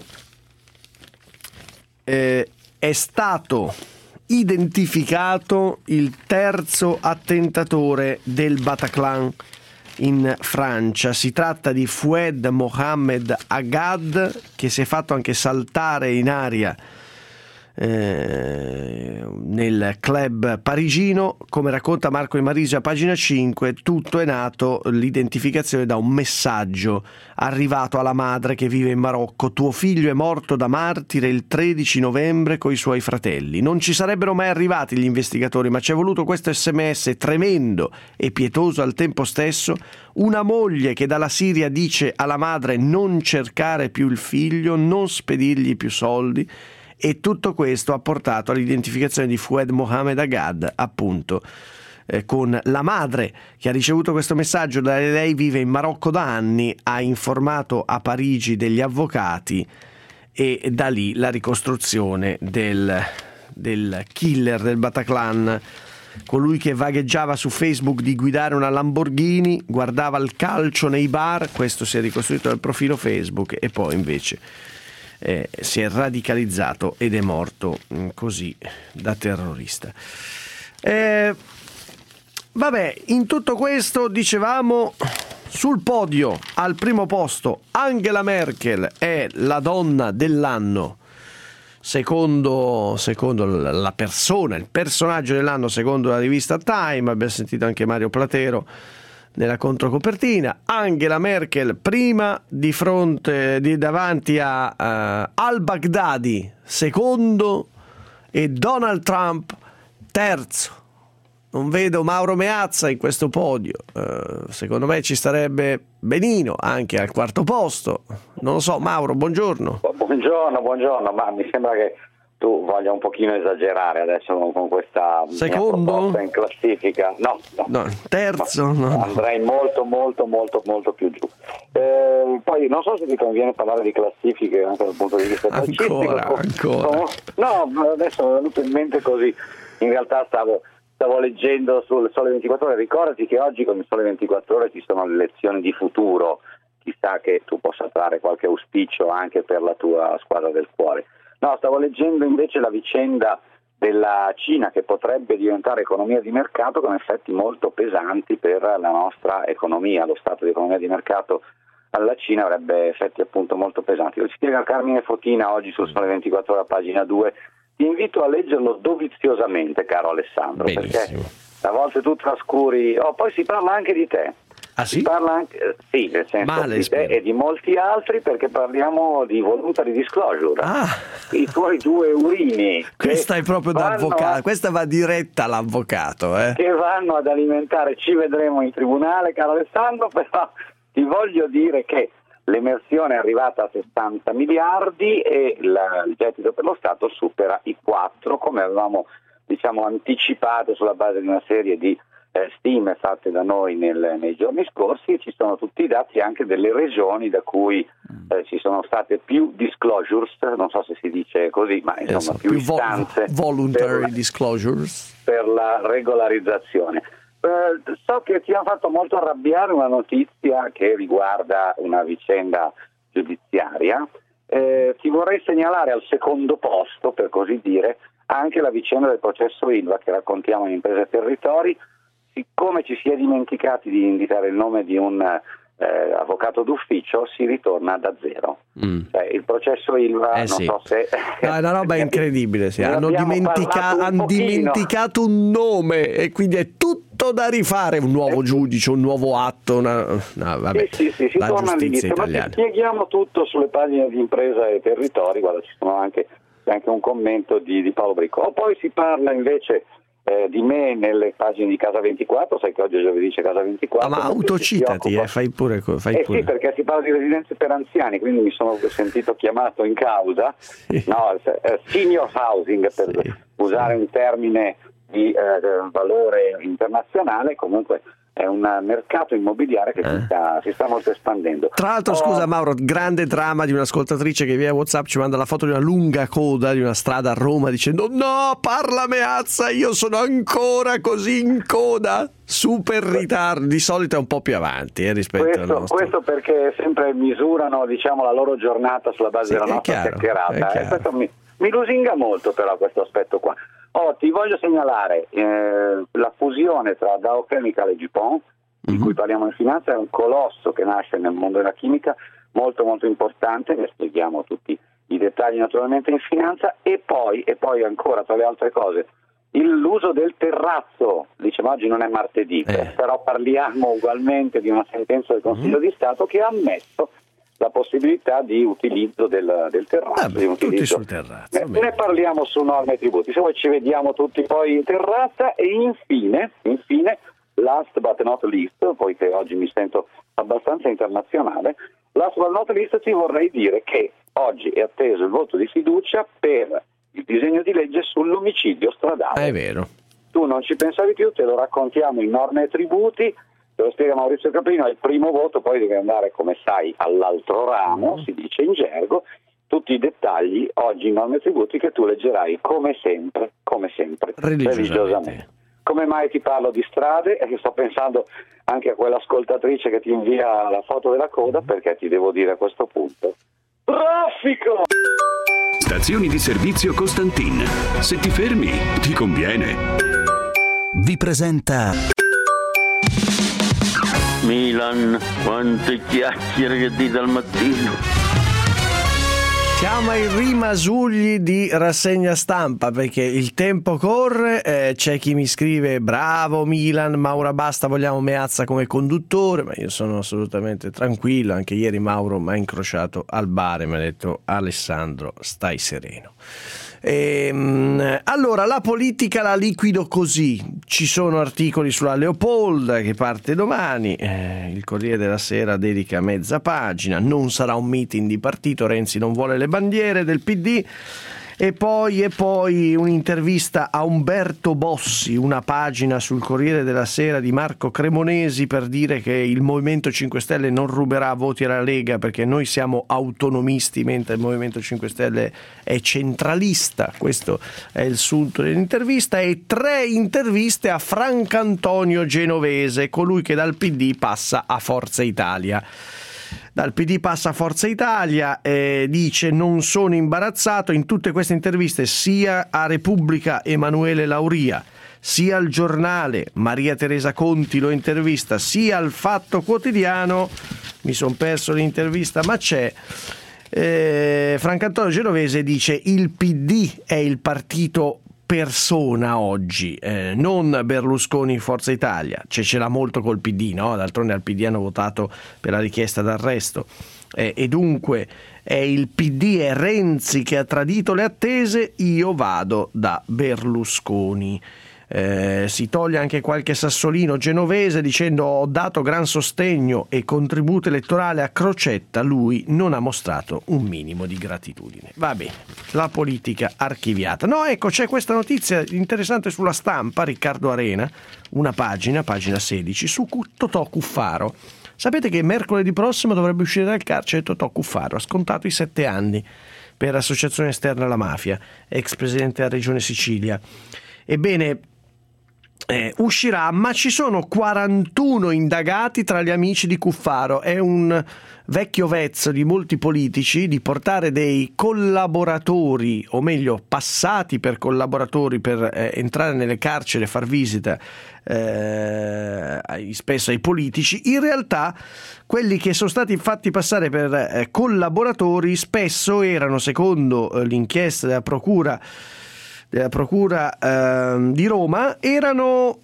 è stato identificato il terzo attentatore del Bataclan in Francia. Si tratta di Fouad Mohamed Agad, che si è fatto anche saltare in aria nel club parigino. Come racconta Marco Imarisi a pagina 5, tutto è nato, l'identificazione, da un messaggio arrivato alla madre che vive in Marocco: tuo figlio è morto da martire il 13 novembre coi suoi fratelli. Non ci sarebbero mai arrivati gli investigatori, ma ci è voluto questo SMS tremendo e pietoso al tempo stesso. Una moglie che dalla Siria dice alla madre: non cercare più il figlio, non spedirgli più soldi. E tutto questo ha portato all'identificazione di Fouad Mohamed Agad, appunto, con la madre che ha ricevuto questo messaggio. Lei vive in Marocco da anni, ha informato a Parigi degli avvocati, e da lì la ricostruzione del killer del Bataclan, colui che vagheggiava su Facebook di guidare una Lamborghini, guardava il calcio nei bar. Questo si è ricostruito dal profilo Facebook, e poi invece si è radicalizzato ed è morto così da terrorista. In tutto questo, dicevamo, sul podio al primo posto Angela Merkel è la donna dell'anno secondo la persona, il personaggio dell'anno secondo la rivista Time. Abbiamo sentito anche Mario Platero nella controcopertina. Angela Merkel prima, davanti a al-Baghdadi secondo e Donald Trump terzo. Non vedo Mauro Meazza in questo podio. Secondo me ci starebbe Benino anche al quarto posto. Non lo so, Mauro, buongiorno. Buongiorno, ma mi sembra che tu voglia un pochino esagerare adesso con questa secondo in classifica. No, terzo. No. Andrei molto più giù. Poi non so se ti conviene parlare di classifiche anche dal punto di vista ancora. No, adesso mi è venuto in mente così. In realtà stavo leggendo sul Sole 24 Ore. Ricordati che oggi con il Sole 24 Ore ci sono le lezioni di futuro. Chissà che tu possa trarre qualche auspicio anche per la tua squadra del cuore. No, stavo leggendo invece la vicenda della Cina, che potrebbe diventare economia di mercato, con effetti molto pesanti per la nostra economia. Lo stato di economia di mercato alla Cina avrebbe effetti appunto molto pesanti. Lo spiega Carmine Fotina oggi sul Sole 24 Ore a pagina 2. Ti invito a leggerlo doviziosamente, caro Alessandro. Benissimo. Perché a volte tu trascuri, poi si parla anche di te. Ah sì? Si parla anche, sì, nel senso di te e di molti altri, perché parliamo di voluntary disclosure. I tuoi 2 urini. Questa è proprio da avvocato, questa va diretta all'avvocato. Che vanno ad alimentare, ci vedremo in tribunale, caro Alessandro, però ti voglio dire che l'emersione è arrivata a 60 miliardi e il gettito per lo Stato supera i 4, come avevamo anticipato sulla base di una serie di stime fatte da noi nei giorni scorsi. Ci sono tutti i dati anche delle regioni da cui ci sono state più disclosures, non so se si dice così, ma insomma più istanze voluntary disclosures per la regolarizzazione. So che ti ha fatto molto arrabbiare una notizia che riguarda una vicenda giudiziaria. Ti vorrei segnalare al secondo posto, per così dire, anche la vicenda del processo Ilva che raccontiamo in Imprese e Territori. Siccome ci si è dimenticati di indicare il nome di un avvocato d'ufficio, si ritorna da zero. Cioè, il processo Ilva, non so se... è una roba incredibile, hanno dimenticato un nome e quindi è tutto da rifare, un nuovo giudice, un nuovo atto, vabbè, sì, si torna all'inizio, ma ti spieghiamo tutto sulle pagine di Impresa e Territori. Guarda, ci sono anche un commento di Paolo Bricco. O poi si parla invece di me nelle pagine di Casa 24, sai che oggi giovedì c'è Casa 24. Ma autocitati, fai pure. Sì, perché si parla di residenze per anziani, quindi mi sono sentito chiamato in causa. Senior housing, per usare un termine di valore internazionale. Comunque è un mercato immobiliare che si sta molto espandendo. Tra l'altro, scusa Mauro, grande dramma di un'ascoltatrice che via WhatsApp ci manda la foto di una lunga coda di una strada a Roma dicendo: no, parla meazza, io sono ancora così in coda, super ritardo. Di solito è un po' più avanti rispetto al nostro. Questo perché sempre misurano, la loro giornata sulla base della nostra chiacchierata. Questo mi lusinga molto, però, questo aspetto qua. Ti voglio segnalare la fusione tra Dow Chemical e DuPont, di cui parliamo in finanza. È un colosso che nasce nel mondo della chimica, molto molto importante, ne spieghiamo tutti i dettagli naturalmente in finanza. E poi ancora, tra le altre cose, l'uso del terrazzo. Diciamo, oggi non è martedì, però parliamo ugualmente di una sentenza del Consiglio di Stato che ha ammesso la possibilità di utilizzo del terrazzo. Tutti sul terrazzo. Ne parliamo su Norme e Tributi, se vuoi ci vediamo tutti poi in terrazza. E infine, last but not least, poiché oggi mi sento abbastanza internazionale, last but not least ti vorrei dire che oggi è atteso il voto di fiducia per il disegno di legge sull'omicidio stradale. È vero. Tu non ci pensavi più, te lo raccontiamo in Norme e Tributi. Te lo spiega Maurizio Caprino, è il primo voto, poi deve andare, come sai, all'altro ramo, si dice in gergo. Tutti i dettagli oggi in Norme e Tributi che tu leggerai come sempre, religiosamente. Come mai ti parlo di strade? E sto pensando anche a quell'ascoltatrice che ti invia la foto della coda, perché ti devo dire a questo punto: traffico! Stazioni di servizio Costantin. Se ti fermi, ti conviene. Vi presenta Milan, quante chiacchiere che dite al mattino. Siamo ai rimasugli di rassegna stampa, perché il tempo corre. C'è chi mi scrive: bravo Milan, Mauro basta, vogliamo Meazza come conduttore. Ma io sono assolutamente tranquillo. Anche ieri Mauro mi ha incrociato al bar e mi ha detto: Alessandro, stai sereno. Allora, la politica la liquido così. Ci sono articoli sulla Leopolda che parte domani, il Corriere della Sera dedica mezza pagina. Non sarà un meeting di partito, Renzi non vuole le bandiere del PD. E poi un'intervista a Umberto Bossi, una pagina sul Corriere della Sera di Marco Cremonesi, per dire che il Movimento 5 Stelle non ruberà voti alla Lega perché noi siamo autonomisti mentre il Movimento 5 Stelle è centralista. Questo è il sunto dell'intervista. E 3 interviste a Francantonio Genovese, colui che dal PD passa a Forza Italia. Dal PD passa a Forza Italia, dice: non sono imbarazzato. In tutte queste interviste, sia a Repubblica Emanuele Lauria, sia al Giornale Maria Teresa Conti lo intervista, sia al Fatto Quotidiano, mi sono perso l'intervista ma c'è, Francantonio Genovese dice: il PD è il partito persona oggi, non Berlusconi Forza Italia, ce l'ha molto col PD, no? D'altronde al PD hanno votato per la richiesta d'arresto, e dunque è il PD e Renzi che ha tradito le attese, io vado da Berlusconi. Si toglie anche qualche sassolino genovese dicendo: ho dato gran sostegno e contributo elettorale a Crocetta, lui non ha mostrato un minimo di gratitudine. Va bene, la politica archiviata. No, ecco, c'è questa notizia interessante sulla Stampa, Riccardo Arena, una pagina 16, su Totò Cuffaro. Sapete che mercoledì prossimo dovrebbe uscire dal carcere Totò Cuffaro, ha scontato i 7 anni per associazione esterna alla mafia, ex presidente della regione Sicilia. Ebbene, uscirà, ma ci sono 41 indagati tra gli amici di Cuffaro. È un vecchio vezzo di molti politici di portare dei collaboratori, o meglio passati per collaboratori, per entrare nelle carceri e far visita spesso ai politici. In realtà quelli che sono stati fatti passare per collaboratori spesso erano, secondo l'inchiesta della procura di Roma, erano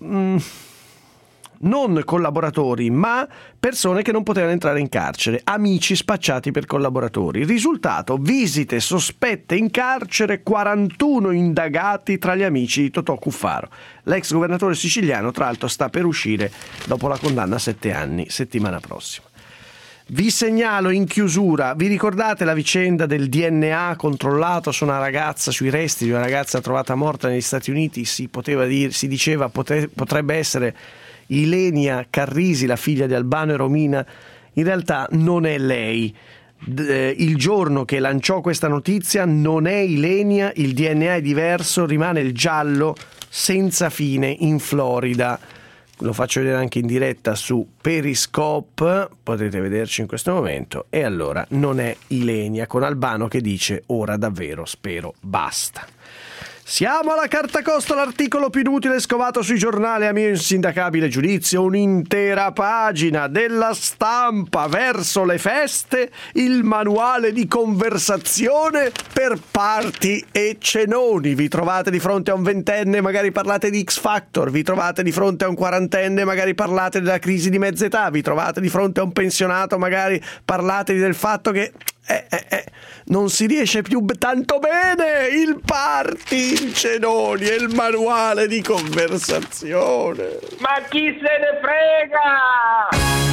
non collaboratori ma persone che non potevano entrare in carcere, amici spacciati per collaboratori. Risultato: visite sospette in carcere, 41 indagati tra gli amici di Totò Cuffaro. L'ex governatore siciliano tra l'altro sta per uscire dopo la condanna a 7 anni settimana prossima. Vi segnalo in chiusura, vi ricordate la vicenda del DNA controllato su una ragazza, sui resti di una ragazza trovata morta negli Stati Uniti? Si diceva potrebbe essere Ilenia Carrisi, la figlia di Albano e Romina. In realtà non è lei. Il giorno che lanciò questa notizia non è Ilenia, il DNA è diverso, rimane il giallo senza fine in Florida. Lo faccio vedere anche in diretta su Periscope, potete vederci in questo momento. E allora non è Ilenia, con Albano che dice: ora davvero spero basta. Siamo alla carta costa, l'articolo più inutile scovato sui giornali a mio insindacabile giudizio, un'intera pagina della Stampa verso le feste, il manuale di conversazione per party e cenoni. Vi trovate di fronte a un ventenne, magari parlate di X Factor, vi trovate di fronte a un quarantenne, magari parlate della crisi di mezza età, vi trovate di fronte a un pensionato, magari parlate del fatto che non si riesce più tanto bene, il party, il cenoni e il manuale di conversazione. Ma chi se ne frega?